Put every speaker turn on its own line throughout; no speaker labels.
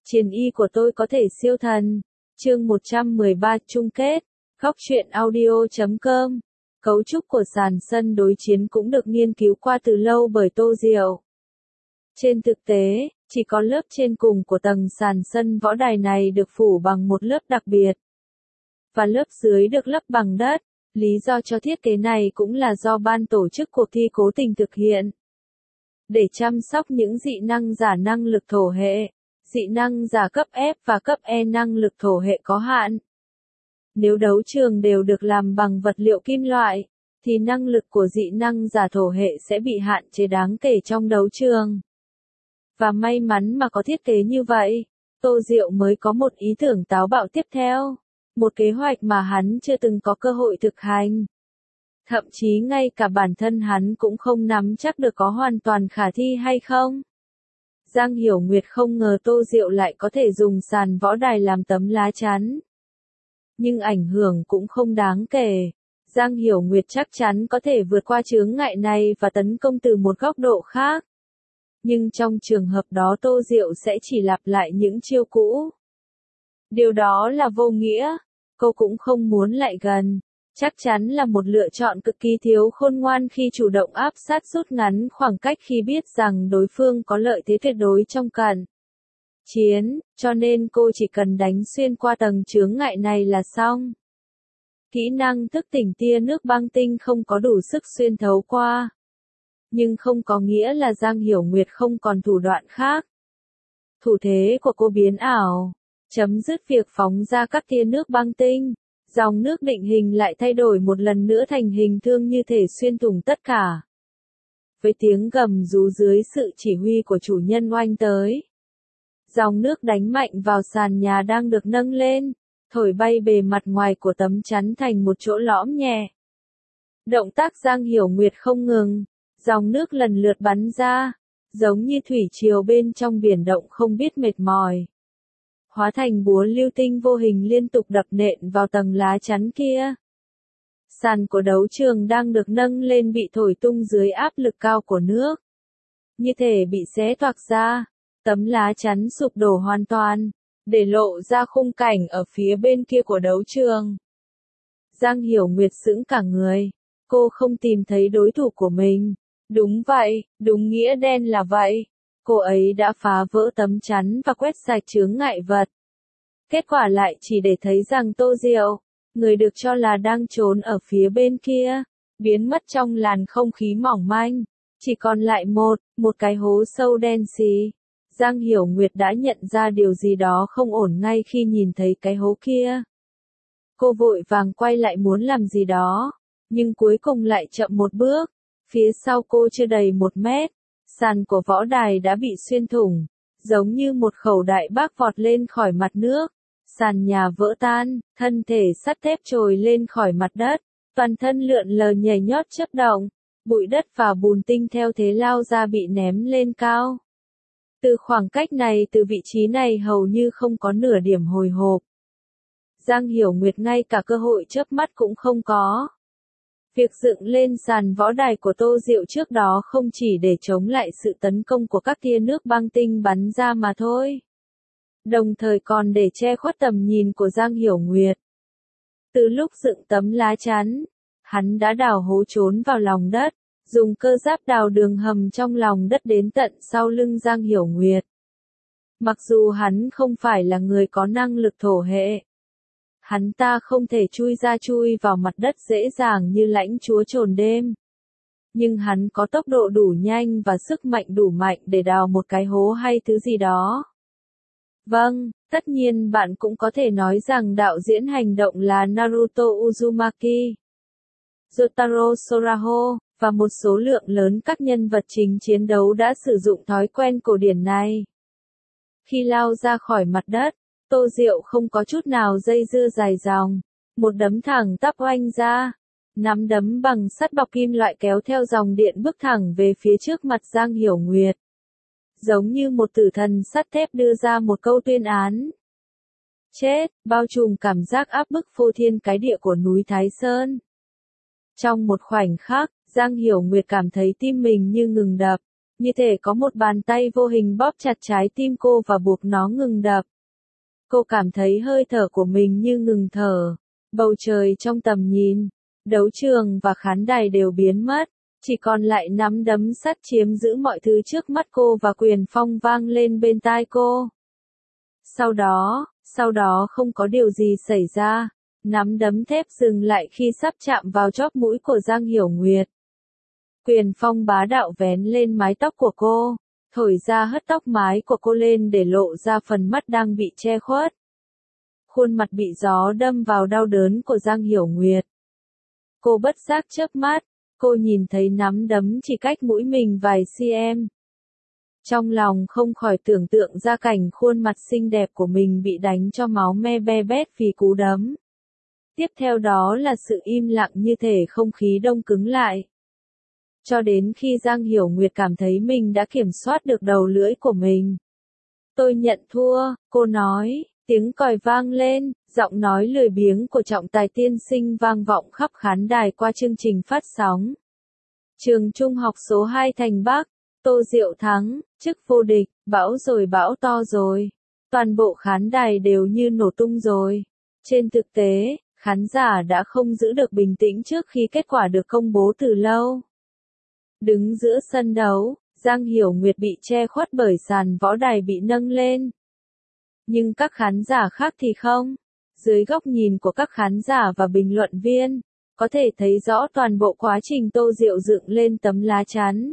Chiến y của tôi có thể siêu thần. Chương 113 chung kết. Góc truyện audio.com. Cấu trúc của sàn sân đối chiến cũng được nghiên cứu qua từ lâu bởi Tô Diệu. Trên thực tế, chỉ có lớp trên cùng của tầng sàn sân võ đài này được phủ bằng một lớp đặc biệt, và lớp dưới được lấp bằng đất. Lý do cho thiết kế này cũng là do ban tổ chức cuộc thi cố tình thực hiện. Để chăm sóc những dị năng giả năng lực thổ hệ, dị năng giả cấp F và cấp E năng lực thổ hệ có hạn. Nếu đấu trường đều được làm bằng vật liệu kim loại, thì năng lực của dị năng giả thổ hệ sẽ bị hạn chế đáng kể trong đấu trường. Và may mắn mà có thiết kế như vậy, Tô Diệu mới có một ý tưởng táo bạo tiếp theo. Một kế hoạch mà hắn chưa từng có cơ hội thực hành. Thậm chí ngay cả bản thân hắn cũng không nắm chắc được có hoàn toàn khả thi hay không. Giang Hiểu Nguyệt không ngờ Tô Diệu lại có thể dùng sàn võ đài làm tấm lá chắn. Nhưng ảnh hưởng cũng không đáng kể. Giang Hiểu Nguyệt chắc chắn có thể vượt qua chướng ngại này và tấn công từ một góc độ khác. Nhưng trong trường hợp đó Tô Diệu sẽ chỉ lặp lại những chiêu cũ. Điều đó là vô nghĩa. Cô cũng không muốn lại gần. Chắc chắn là một lựa chọn cực kỳ thiếu khôn ngoan khi chủ động áp sát rút ngắn khoảng cách khi biết rằng đối phương có lợi thế tuyệt đối trong cận chiến, cho nên cô chỉ cần đánh xuyên qua tầng chướng ngại này là xong. Kỹ năng thức tỉnh tia nước băng tinh không có đủ sức xuyên thấu qua. Nhưng không có nghĩa là Giang Hiểu Nguyệt không còn thủ đoạn khác. Thủ thế của cô biến ảo, chấm dứt việc phóng ra các tia nước băng tinh. Dòng nước định hình lại thay đổi một lần nữa thành hình thương như thể xuyên thủng tất cả. Với tiếng gầm rú dưới sự chỉ huy của chủ nhân oanh tới. Dòng nước đánh mạnh vào sàn nhà đang được nâng lên, thổi bay bề mặt ngoài của tấm chắn thành một chỗ lõm nhẹ. Động tác Giang Hiểu Nguyệt không ngừng, dòng nước lần lượt bắn ra, giống như thủy triều bên trong biển động không biết mệt mỏi. Hóa thành búa lưu tinh vô hình liên tục đập nện vào tầng lá chắn kia. Sàn của đấu trường đang được nâng lên bị thổi tung dưới áp lực cao của nước. Như thể bị xé toạc ra, tấm lá chắn sụp đổ hoàn toàn, để lộ ra khung cảnh ở phía bên kia của đấu trường. Giang Hiểu Nguyệt sững cả người, cô không tìm thấy đối thủ của mình. Đúng vậy, đúng nghĩa đen là vậy. Cô ấy đã phá vỡ tấm chắn và quét sạch chướng ngại vật. Kết quả lại chỉ để thấy rằng Tô Diệu, người được cho là đang trốn ở phía bên kia, biến mất trong làn không khí mỏng manh. Chỉ còn lại một cái hố sâu đen xì. Giang Hiểu Nguyệt đã nhận ra điều gì đó không ổn ngay khi nhìn thấy cái hố kia. Cô vội vàng quay lại muốn làm gì đó, nhưng cuối cùng lại chậm một bước. Phía sau cô chưa đầy 1 mét. Sàn của võ đài đã bị xuyên thủng, giống như một khẩu đại bác vọt lên khỏi mặt nước. Sàn nhà vỡ tan, thân thể sắt thép trồi lên khỏi mặt đất, toàn thân lượn lờ nhảy nhót chớp động, bụi đất và bùn tinh theo thế lao ra bị ném lên cao. Từ khoảng cách này, từ vị trí này hầu như không có nửa điểm hồi hộp. Giang Hiểu Nguyệt ngay cả cơ hội chớp mắt cũng không có. Việc dựng lên sàn võ đài của Tô Diệu trước đó không chỉ để chống lại sự tấn công của các tia nước băng tinh bắn ra mà thôi. Đồng thời còn để che khuất tầm nhìn của Giang Hiểu Nguyệt. Từ lúc dựng tấm lá chắn, hắn đã đào hố trốn vào lòng đất, dùng cơ giáp đào đường hầm trong lòng đất đến tận sau lưng Giang Hiểu Nguyệt. Mặc dù hắn không phải là người có năng lực thổ hệ, hắn ta không thể chui ra chui vào mặt đất dễ dàng như lãnh chúa trồn đêm. Nhưng hắn có tốc độ đủ nhanh và sức mạnh đủ mạnh để đào một cái hố hay thứ gì đó. Vâng, tất nhiên bạn cũng có thể nói rằng đạo diễn hành động là Naruto Uzumaki, Jotaro Soraho, và một số lượng lớn các nhân vật chính chiến đấu đã sử dụng thói quen cổ điển này. Khi lao ra khỏi mặt đất, Tô Diệu không có chút nào dây dưa dài dòng, một đấm thẳng tắp oanh ra, nắm đấm bằng sắt bọc kim loại kéo theo dòng điện bước thẳng về phía trước mặt Giang Hiểu Nguyệt. Giống như một tử thần sắt thép đưa ra một câu tuyên án. Chết, bao trùm cảm giác áp bức phô thiên cái địa của núi Thái Sơn. Trong một khoảnh khắc, Giang Hiểu Nguyệt cảm thấy tim mình như ngừng đập, như thể có một bàn tay vô hình bóp chặt trái tim cô và buộc nó ngừng đập. Cô cảm thấy hơi thở của mình như ngừng thở. Bầu trời trong tầm nhìn, đấu trường và khán đài đều biến mất, chỉ còn lại nắm đấm sắt chiếm giữ mọi thứ trước mắt cô và quyền phong vang lên bên tai cô. Sau đó không có điều gì xảy ra, nắm đấm thép dừng lại khi sắp chạm vào chóp mũi của Giang Hiểu Nguyệt. Quyền phong bá đạo vén lên mái tóc của cô, thổi ra hất tóc mái của cô lên để lộ ra phần mắt đang bị che khuất. Khuôn mặt bị gió đâm vào đau đớn của Giang Hiểu Nguyệt. Cô bất giác chớp mắt, cô nhìn thấy nắm đấm chỉ cách mũi mình vài cm. Trong lòng không khỏi tưởng tượng ra cảnh khuôn mặt xinh đẹp của mình bị đánh cho máu me be bét vì cú đấm. Tiếp theo đó là sự im lặng như thể không khí đông cứng lại. Cho đến khi Giang Hiểu Nguyệt cảm thấy mình đã kiểm soát được đầu lưỡi của mình. Tôi nhận thua, cô nói, tiếng còi vang lên, giọng nói lười biếng của trọng tài tiên sinh vang vọng khắp khán đài qua chương trình phát sóng. Trường Trung học số 2 Thành Bắc, Tô Diệu thắng, chức vô địch, bão rồi bão to rồi. Toàn bộ khán đài đều như nổ tung rồi. Trên thực tế, khán giả đã không giữ được bình tĩnh trước khi kết quả được công bố từ lâu. Đứng giữa sân đấu, Giang Hiểu Nguyệt bị che khuất bởi sàn võ đài bị nâng lên. Nhưng các khán giả khác thì không. Dưới góc nhìn của các khán giả và bình luận viên, có thể thấy rõ toàn bộ quá trình Tô Diệu dựng lên tấm lá chắn.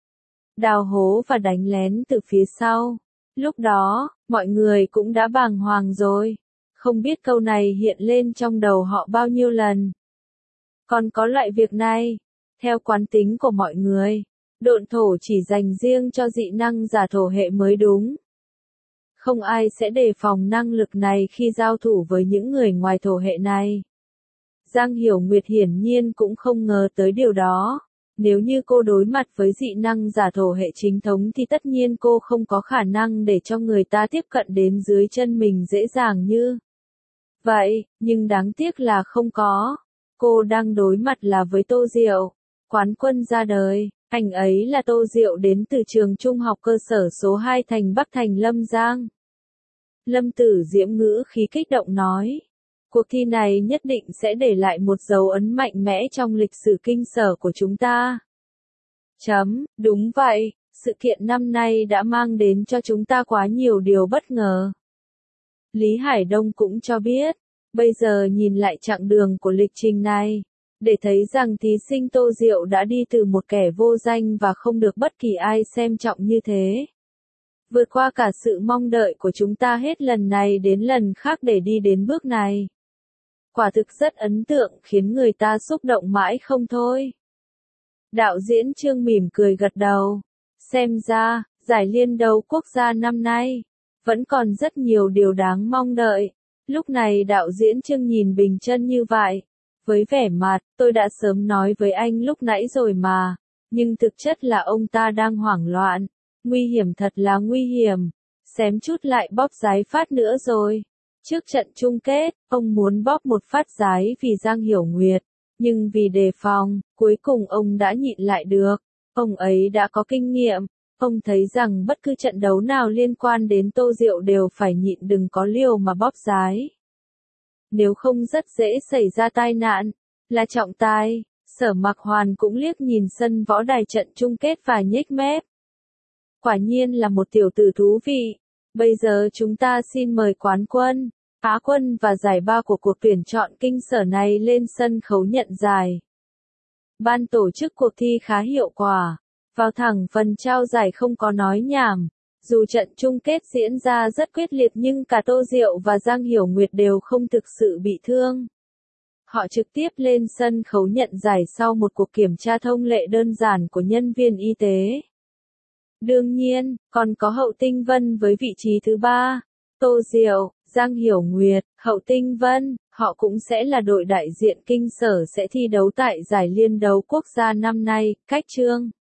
Đào hố và đánh lén từ phía sau. Lúc đó, mọi người cũng đã bàng hoàng rồi. Không biết câu này hiện lên trong đầu họ bao nhiêu lần. Còn có loại việc này, theo quán tính của mọi người, độn thổ chỉ dành riêng cho dị năng giả thổ hệ mới đúng. Không ai sẽ đề phòng năng lực này khi giao thủ với những người ngoài thổ hệ này. Giang Hiểu Nguyệt hiển nhiên cũng không ngờ tới điều đó. Nếu như cô đối mặt với dị năng giả thổ hệ chính thống thì tất nhiên cô không có khả năng để cho người ta tiếp cận đến dưới chân mình dễ dàng như vậy, nhưng đáng tiếc là không có. Cô đang đối mặt là với Tô Diệu, quán quân ra đời. Anh ấy là Tô Diệu đến từ trường trung học cơ sở số 2 Thành Bắc thành Lâm Giang. Lâm Tử Diễm ngữ khí kích động nói. Cuộc thi này nhất định sẽ để lại một dấu ấn mạnh mẽ trong lịch sử kinh sở của chúng ta. Đúng vậy, sự kiện năm nay đã mang đến cho chúng ta quá nhiều điều bất ngờ. Lý Hải Đông cũng cho biết, bây giờ nhìn lại chặng đường của lịch trình này, để thấy rằng thí sinh Tô Diệu đã đi từ một kẻ vô danh và không được bất kỳ ai xem trọng như thế. Vượt qua cả sự mong đợi của chúng ta hết lần này đến lần khác để đi đến bước này. Quả thực rất ấn tượng khiến người ta xúc động mãi không thôi. Đạo diễn Trương mỉm cười gật đầu. Xem ra, giải liên đấu quốc gia năm nay, vẫn còn rất nhiều điều đáng mong đợi. Lúc này đạo diễn Trương nhìn Bình Chân như vậy. Với vẻ mặt, tôi đã sớm nói với anh lúc nãy rồi mà. Nhưng thực chất là ông ta đang hoảng loạn. Nguy hiểm thật là nguy hiểm. Xém chút lại bóp giái phát nữa rồi. Trước trận chung kết, ông muốn bóp một phát giái vì Giang Hiểu Nguyệt. Nhưng vì đề phòng, cuối cùng ông đã nhịn lại được. Ông ấy đã có kinh nghiệm. Ông thấy rằng bất cứ trận đấu nào liên quan đến Tô Diệu đều phải nhịn đừng có liều mà bóp giái. Nếu không rất dễ xảy ra tai nạn. Là trọng tài, Sở Mặc Hoàn cũng liếc nhìn sân võ đài trận chung kết và nhếch mép. Quả nhiên là một tiểu tử thú vị. Bây giờ chúng ta xin mời quán quân, Á quân và giải ba của cuộc tuyển chọn kinh sở này lên sân khấu nhận giải. Ban tổ chức cuộc thi khá hiệu quả. Vào thẳng phần trao giải không có nói nhảm. Dù trận chung kết diễn ra rất quyết liệt nhưng cả Tô Diệu và Giang Hiểu Nguyệt đều không thực sự bị thương. Họ trực tiếp lên sân khấu nhận giải sau một cuộc kiểm tra thông lệ đơn giản của nhân viên y tế. Đương nhiên, còn có Hậu Tinh Vân với vị trí thứ 3. Tô Diệu, Giang Hiểu Nguyệt, Hậu Tinh Vân, họ cũng sẽ là đội đại diện kinh sở sẽ thi đấu tại giải liên đấu quốc gia năm nay, cách chương.